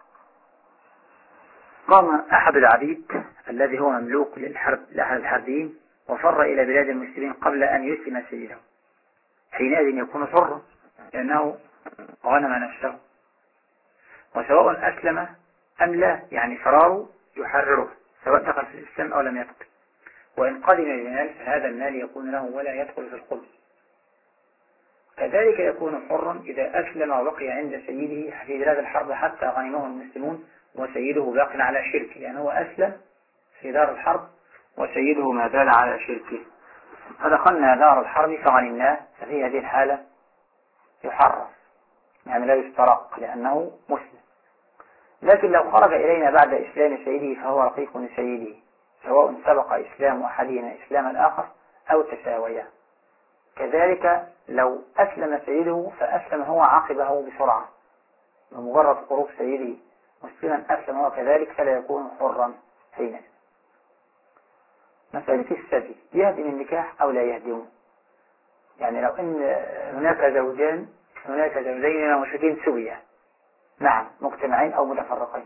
قام أحد العبيد الذي هو مملوك لأحد الحربيين وفر إلى بلاد المسلمين قبل أن يسلم سيده، حينئذ يكون حرا لأنه غنم نفسه، وسواء أسلم أم لا، يعني فراره يحرره سواء دخل في الإسلام أو لم يدخل. وإن قدم بمال فهذا المال يكون له ولا يدخل في الخلص. كذلك يكون حرا إذا أسلم وبقي عند سيده في بلاد الحرب حتى غنمه المسلمون وسيده باق على شركه، يعني هو أسلم في دار الحرب وسيده ما زال على شركه، فدخلنا دار الحرب فغنمناه، ففي هذه الحالة يحرر يعني لا يسترق لأنه مسلم. لكن لو خرج إلينا بعد إسلام سيده فهو رقيق لسيده، سواء سبق إسلام أحدهما إسلام الآخر أو تساويا. كذلك لو أسلم سيده فأسلم هو عقبه بسرعة، بمجرد خروج سيده مسلما أسلم هو كذلك، فلا يكون حرا حينئذ. مسألة السبي يهدم النكاح أو لا يهدمه، يعني لو أن هناك زوجين مشركين سويا، نعم مجتمعين أو متفرقين،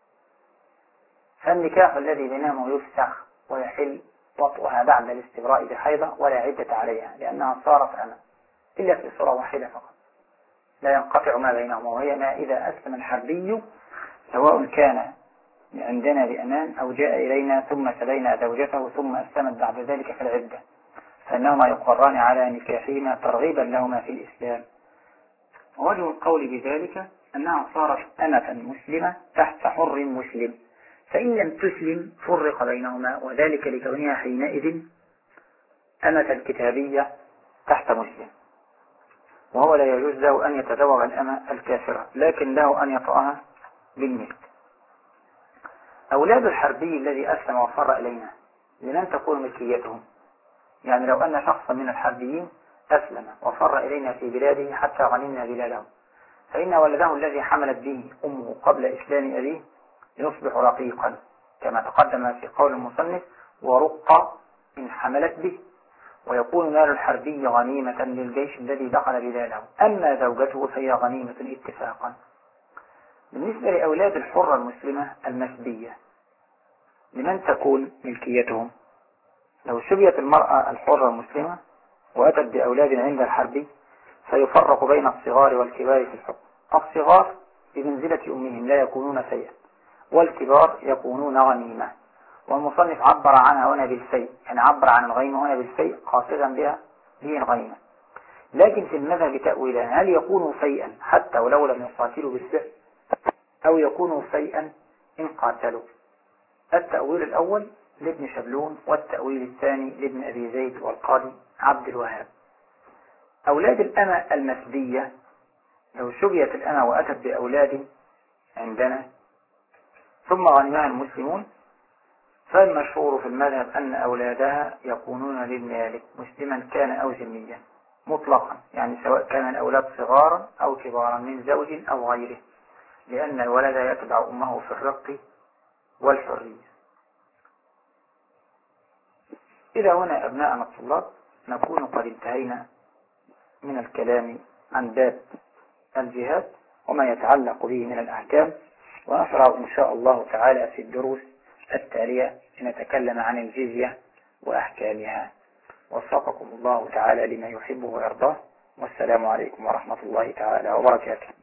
فالنكاح الذي بينهما يفسخ ويحل وطئها بعد الاستبراء بحيضة ولا عدة عليها لأنها صارت أمة، إلا في صورة واحدة فقط لا ينقطع ما بينهما، وهي ما إذا أسلم الحربي سواء كان عندنا بأمان أو جاء إلينا ثم سبينا زوجته ثم أسلمت بعد ذلك في العدة، فإنهما يقران على نكاحهما ترغيبا لهما في الإسلام. ووجه القول بذلك أنها صارت أمة مسلمة تحت حر مسلم، فإن لم تسلم فرق بينهما، وذلك لكونها حينئذ أمة كتابية تحت مسلم، وهو لا يجوز له أن يتزوج الأمة الكافرة، لكن له أن يطأها بالمثل. أولاد الحربي الذي أسلم وفر إلينا لمن تكون ملكيتهم؟ يعني لو أن شخصا من الحربيين أسلم وفر إلينا في بلاده حتى غنمنا بلاده، فإن ولده الذي حملت به أمه قبل إسلام أبيه يصبح رقيقا كما تقدم في قول المصنف ورق إن حملت به، ويكون مال الحربي غنيمة للجيش الذي دخل بلاده، أما زوجته فهي غنيمة اتفاقا. بالنسبة لأولاد الحرة المسلمة المسبية لمن تكون ملكيتهم؟ لو شبيت المرأة الحرة المسلمة وأتت بأولاد عند الحربي فيفرق بين الصغار والكبار في الحكم. الصغار بمنزلة أمهم لا يكونون شيئا، والكبار يكونون غنيمة، والمصنف عبر عنها هنا بالفيء، يعني عبر عن الغنيمة هنا بالفيء قاصدا به الغنيمة. لكن في المذهب تأويلان، هل يكونوا فيئا حتى ولو لم يقاتلوا بالسيف أو يكونوا فيئا إن قاتلوا؟ التأويل الأول لابن شبلون، والتأويل الثاني لابن أبي زيد والقاضي عبد الوهاب. أولاد الأمة المسبية لو شبيت الأمة وأتت بأولاد عندنا ثم غنمها المسلمون فالمشهور في المذهب أن أولادها يكونون للمالك مسلما كان أو ذميا مطلقا، يعني سواء كان الأولاد صغارا أو كبارا من زوج أو غيره، لأن الولد يتبع أمه في الرق والحرية. إلى هنا أبناءنا الطلاب نكون قد انتهينا من الكلام عن باب الجهاد وما يتعلق به من الأحكام، ونشرع إن شاء الله تعالى في الدروس التالية لنتكلم عن الجزية وأحكامها. وفقكم الله تعالى لما يحبه ويرضاه، والسلام عليكم ورحمة الله تعالى وبركاته.